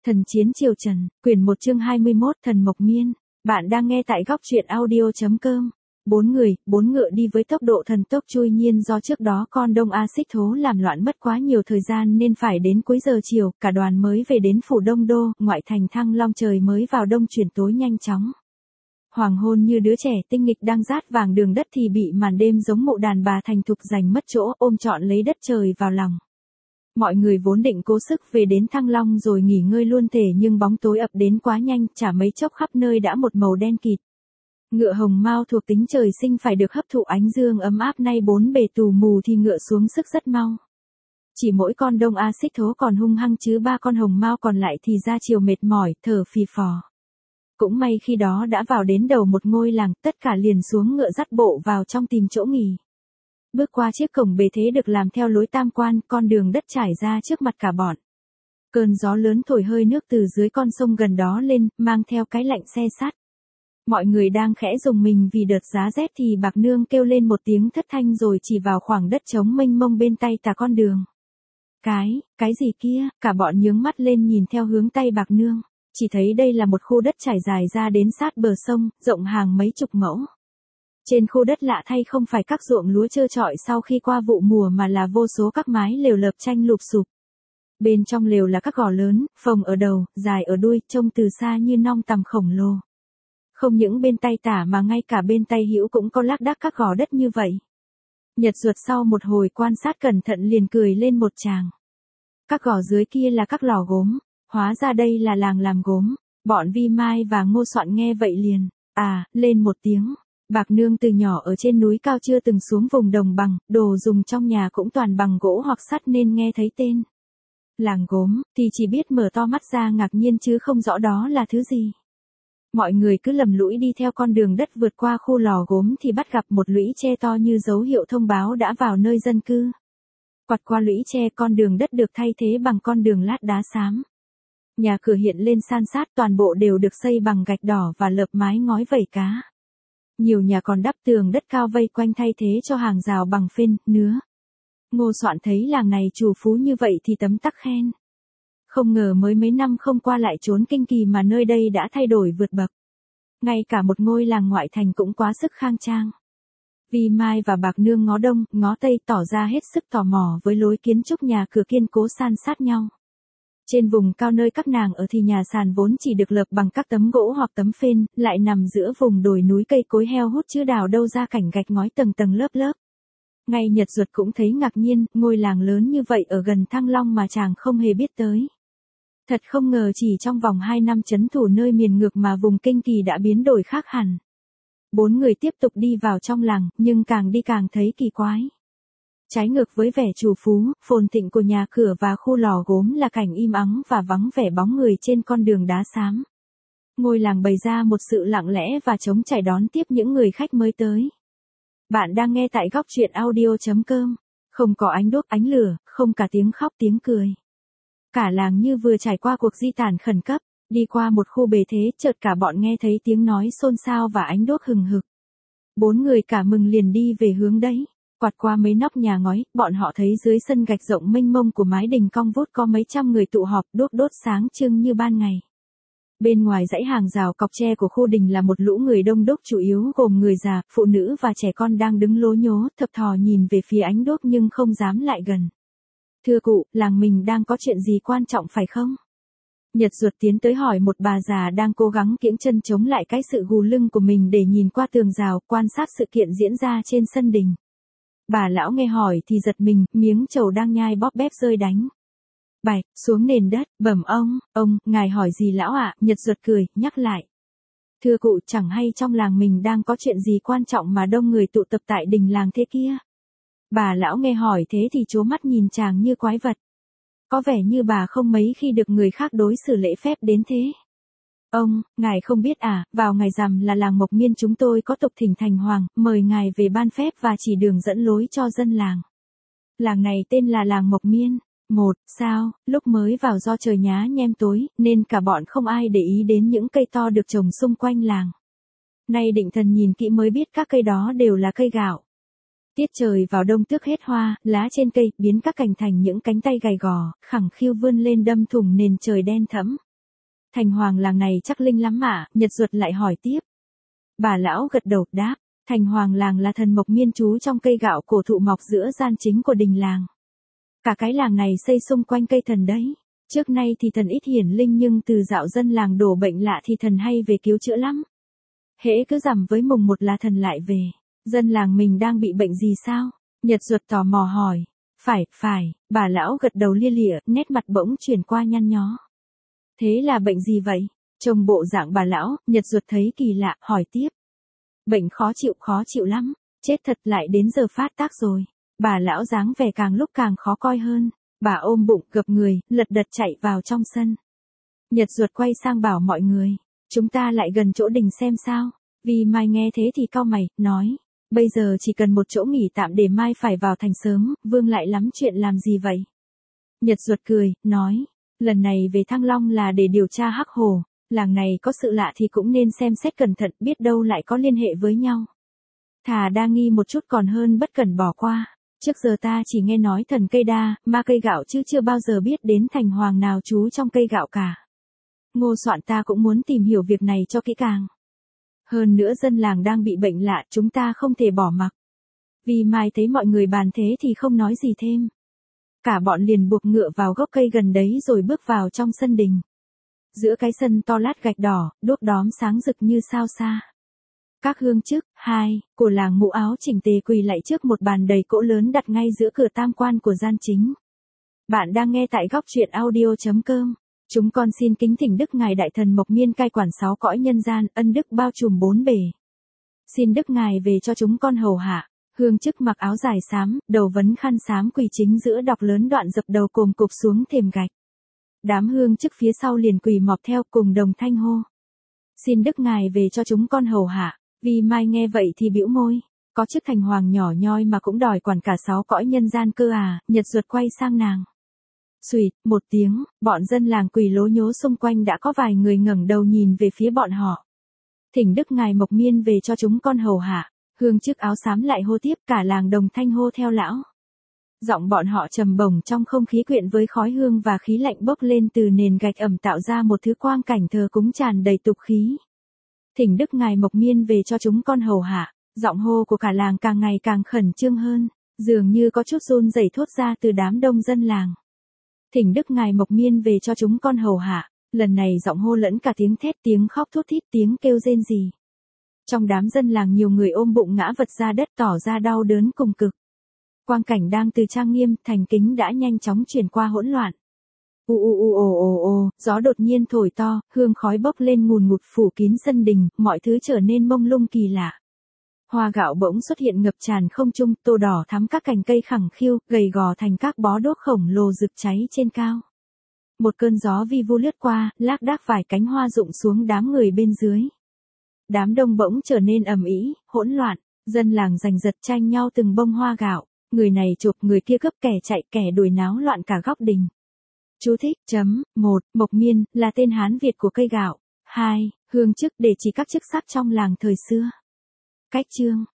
Thần chiến triều Trần, quyển 1 chương 21 Thần Mộc Miên. Bạn đang nghe tại góc truyện audio.com. Bốn người, bốn ngựa đi với tốc độ thần tốc chui nhiên do trước đó con đông A Xích Thố làm loạn mất quá nhiều thời gian nên phải đến cuối giờ chiều, cả đoàn mới về đến phủ Đông Đô, ngoại thành Thăng Long trời mới vào đông chuyển tối nhanh chóng. Hoàng hôn như đứa trẻ tinh nghịch đang rát vàng đường đất thì bị màn đêm giống mộ đàn bà thành thục giành mất chỗ ôm trọn lấy đất trời vào lòng. Mọi người vốn định cố sức về đến Thăng Long rồi nghỉ ngơi luôn thể nhưng bóng tối ập đến quá nhanh, chả mấy chốc khắp nơi đã một màu đen kịt. Ngựa hồng mao thuộc tính trời sinh phải được hấp thụ ánh dương ấm áp, nay bốn bề tù mù thì ngựa xuống sức rất mau. Chỉ mỗi con đông A Xích Thố còn hung hăng chứ ba con hồng mao còn lại thì ra chiều mệt mỏi, thở phì phò. Cũng may khi đó đã vào đến đầu một ngôi làng, tất cả liền xuống ngựa dắt bộ vào trong tìm chỗ nghỉ. Bước qua chiếc cổng bề thế được làm theo lối tam quan, con đường đất trải ra trước mặt cả bọn. Cơn gió lớn thổi hơi nước từ dưới con sông gần đó lên, mang theo cái lạnh se sắt. Mọi người đang khẽ rùng mình vì đợt giá rét thì Bạc Nương kêu lên một tiếng thất thanh rồi chỉ vào khoảng đất trống mênh mông bên tay tà con đường. Cái gì kia? Cả bọn nhướng mắt lên nhìn theo hướng tay Bạc Nương. Chỉ thấy đây là một khu đất trải dài ra đến sát bờ sông, rộng hàng mấy chục mẫu. Trên khu đất lạ thay không phải các ruộng lúa trơ trọi sau khi qua vụ mùa mà là vô số các mái lều lợp tranh lụp xụp. Bên trong lều là các gò lớn, phồng ở đầu, dài ở đuôi, trông từ xa như nong tằm khổng lồ. Không những bên tay tả mà ngay cả bên tay hữu cũng có lác đác các gò đất như vậy. Nhật Duật sau một hồi quan sát cẩn thận liền cười lên một tràng. Các gò dưới kia là các lò gốm, hóa ra đây là làng làm gốm. Bọn Vi Mai và Ngô Soạn nghe vậy liền, lên một tiếng. Bạc Nương từ nhỏ ở trên núi cao chưa từng xuống vùng đồng bằng, đồ dùng trong nhà cũng toàn bằng gỗ hoặc sắt nên nghe thấy tên làng gốm thì chỉ biết mở to mắt ra ngạc nhiên chứ không rõ đó là thứ gì. Mọi người cứ lầm lũi đi theo con đường đất vượt qua khu lò gốm thì bắt gặp một lũy tre to như dấu hiệu thông báo đã vào nơi dân cư. Quặt qua lũy tre, con đường đất được thay thế bằng con đường lát đá xám. Nhà cửa hiện lên san sát, toàn bộ đều được xây bằng gạch đỏ và lợp mái ngói vẩy cá. Nhiều nhà còn đắp tường đất cao vây quanh thay thế cho hàng rào bằng phên, nứa. Ngô Soạn thấy làng này chủ phú như vậy thì tấm tắc khen. Không ngờ mới mấy năm không qua lại trốn kinh kỳ mà nơi đây đã thay đổi vượt bậc. Ngay cả một ngôi làng ngoại thành cũng quá sức khang trang. Vi Mai và Bạc Nương ngó đông, ngó tây tỏ ra hết sức tò mò với lối kiến trúc nhà cửa kiên cố san sát nhau. Trên vùng cao nơi các nàng ở thì nhà sàn vốn chỉ được lợp bằng các tấm gỗ hoặc tấm phên, lại nằm giữa vùng đồi núi cây cối heo hút chứ đào đâu ra cảnh gạch ngói tầng tầng lớp lớp. Ngay Nhật Duật cũng thấy ngạc nhiên, ngôi làng lớn như vậy ở gần Thăng Long mà chàng không hề biết tới. Thật không ngờ chỉ trong vòng 2 năm trấn thủ nơi miền ngược mà vùng kinh kỳ đã biến đổi khác hẳn. Bốn người tiếp tục đi vào trong làng, nhưng càng đi càng thấy kỳ quái. Trái ngược với vẻ trù phú, phồn thịnh của nhà cửa và khu lò gốm là cảnh im ắng và vắng vẻ bóng người trên con đường đá xám. Ngôi làng bày ra một sự lặng lẽ và trống trải đón tiếp những người khách mới tới. Bạn đang nghe tại góc truyện audio.com. Không có ánh đuốc ánh lửa, không cả tiếng khóc tiếng cười. Cả làng như vừa trải qua cuộc di tản khẩn cấp, đi qua một khu bề thế chợt cả bọn nghe thấy tiếng nói xôn xao và ánh đuốc hừng hực. Bốn người cả mừng liền đi về hướng đấy. Quạt qua mấy nóc nhà ngói, bọn họ thấy dưới sân gạch rộng mênh mông của mái đình cong vút có mấy trăm người tụ họp, đuốc đốt sáng trưng như ban ngày. Bên ngoài dãy hàng rào cọc tre của khu đình là một lũ người đông đúc chủ yếu gồm người già, phụ nữ và trẻ con đang đứng lố nhố, thập thò nhìn về phía ánh đuốc nhưng không dám lại gần. Thưa cụ, làng mình đang có chuyện gì quan trọng phải không? Nhật Duật tiến tới hỏi một bà già đang cố gắng kiễng chân chống lại cái sự gù lưng của mình để nhìn qua tường rào, quan sát sự kiện diễn ra trên sân đình. Bà lão nghe hỏi thì giật mình, miếng trầu đang nhai bóp bép rơi đánh bạch xuống nền đất, bẩm ông, ngài hỏi gì lão ạ? Nhật Duật cười, nhắc lại. Thưa cụ, chẳng hay trong làng mình đang có chuyện gì quan trọng mà đông người tụ tập tại đình làng thế kia. Bà lão nghe hỏi thế thì trố mắt nhìn chàng như quái vật. Có vẻ như bà không mấy khi được người khác đối xử lễ phép đến thế. Ông, ngài không biết vào ngày rằm là làng Mộc Miên chúng tôi có tục thỉnh thành hoàng, mời ngài về ban phép và chỉ đường dẫn lối cho dân làng. Làng này tên là làng Mộc Miên. Sao, lúc mới vào do trời nhá nhem tối, nên cả bọn không ai để ý đến những cây to được trồng xung quanh làng. Nay định thần nhìn kỹ mới biết các cây đó đều là cây gạo. Tiết trời vào đông tước hết hoa, lá trên cây biến các cành thành những cánh tay gầy gò, khẳng khiu vươn lên đâm thủng nền trời đen thẫm. thành hoàng làng này chắc linh lắm mà, Nhật Duật lại hỏi tiếp. Bà lão gật đầu đáp, thành hoàng làng là thần mộc miên trú trong cây gạo cổ thụ mọc giữa gian chính của đình làng. Cả cái làng này xây xung quanh cây thần đấy. Trước nay thì thần ít hiển linh nhưng từ dạo dân làng đổ bệnh lạ thì thần hay về cứu chữa lắm. Hễ cứ rằm với mùng 1 là thần lại về. Dân làng mình đang bị bệnh gì sao? Nhật Duật tò mò hỏi. Phải, bà lão gật đầu lia lịa, nét mặt bỗng chuyển qua nhăn nhó. Thế là bệnh gì vậy? Trông bộ dạng bà lão, Nhật Duật thấy kỳ lạ, hỏi tiếp. Bệnh khó chịu lắm, chết thật lại đến giờ phát tác rồi. Bà lão dáng vẻ càng lúc càng khó coi hơn, bà ôm bụng gập người, lật đật chạy vào trong sân. Nhật Duật quay sang bảo mọi người, chúng ta lại gần chỗ đình xem sao, vì Mai nghe thế thì cau mày, nói, bây giờ chỉ cần một chỗ nghỉ tạm để mai phải vào thành sớm, Vương lại lắm chuyện làm gì vậy? Nhật Duật cười, nói, lần này về Thăng Long là để điều tra Hắc Hồ, làng này có sự lạ thì cũng nên xem xét cẩn thận, biết đâu lại có liên hệ với nhau. Thà đa nghi một chút còn hơn bất cẩn bỏ qua. Trước giờ ta chỉ nghe nói thần cây đa, ma cây gạo chứ chưa bao giờ biết đến thành hoàng nào trú trong cây gạo cả. Ngô Soạn ta cũng muốn tìm hiểu việc này cho kỹ càng. Hơn nữa dân làng đang bị bệnh lạ, chúng ta không thể bỏ mặc. Vì Mai thấy mọi người bàn thế thì không nói gì thêm. Cả bọn liền buộc ngựa vào gốc cây gần đấy rồi bước vào trong sân đình. Giữa cái sân to lát gạch đỏ, đuốc đóm sáng rực như sao xa. Các hương chức, của làng mũ áo chỉnh tề quỳ lạy trước một bàn đầy cỗ lớn đặt ngay giữa cửa tam quan của gian chính. Bạn đang nghe tại góc truyện audio.com. Chúng con xin kính thỉnh Đức Ngài Đại Thần Mộc Miên cai quản 6 cõi nhân gian, ân đức bao trùm 4 bề. Xin Đức Ngài về cho chúng con hầu hạ. Hương chức mặc áo dài xám, đầu vấn khăn xám quỳ chính giữa đọc lớn đoạn dập đầu cồm cụp xuống thềm gạch. Đám hương chức phía sau liền quỳ mọp theo cùng đồng thanh hô. Xin Đức Ngài về cho chúng con hầu hạ. Vì Mai nghe vậy thì bĩu môi, có chức thành hoàng nhỏ nhoi mà cũng đòi quản cả 6 cõi nhân gian cơ à? Nhật Duật quay sang nàng. Xuỵt, một tiếng, bọn dân làng quỳ lố nhố xung quanh đã có vài người ngẩng đầu nhìn về phía bọn họ. Thỉnh Đức Ngài Mộc Miên về cho chúng con hầu hạ. Hương chức áo xám lại hô tiếp, cả làng đồng thanh hô theo lão. Giọng bọn họ trầm bổng trong không khí quyện với khói hương và khí lạnh bốc lên từ nền gạch ẩm tạo ra một thứ quang cảnh thờ cúng tràn đầy tục khí. Thỉnh Đức Ngài Mộc Miên về cho chúng con hầu hạ. Giọng hô của cả làng càng ngày càng khẩn trương hơn, dường như có chút run rẩy thốt ra từ đám đông dân làng. Thỉnh Đức Ngài Mộc Miên về cho chúng con hầu hạ. Lần này giọng hô lẫn cả tiếng thét, tiếng khóc thút thít, tiếng kêu rên rỉ. Trong đám dân làng nhiều người ôm bụng ngã vật ra đất tỏ ra đau đớn cùng cực. Quang cảnh đang từ trang nghiêm, thành kính đã nhanh chóng chuyển qua hỗn loạn. Gió đột nhiên thổi to, hương khói bốc lên ngùn ngụt phủ kín sân đình, mọi thứ trở nên mông lung kỳ lạ. Hoa gạo bỗng xuất hiện ngập tràn không trung, tô đỏ thắm các cành cây khẳng khiu, gầy gò thành các bó đuốc khổng lồ rực cháy trên cao. Một cơn gió vi vu lướt qua, lác đác vài cánh hoa rụng xuống đám người bên dưới. Đám đông bỗng trở nên ầm ĩ, hỗn loạn, dân làng giành giật tranh nhau từng bông hoa gạo, người này chụp người kia cướp, kẻ chạy kẻ đuổi, náo loạn cả góc đình. Chú thích, 1. Mộc Miên, là tên Hán Việt của cây gạo. 2. Hương chức để chỉ các chức sắc trong làng thời xưa. Cách chương.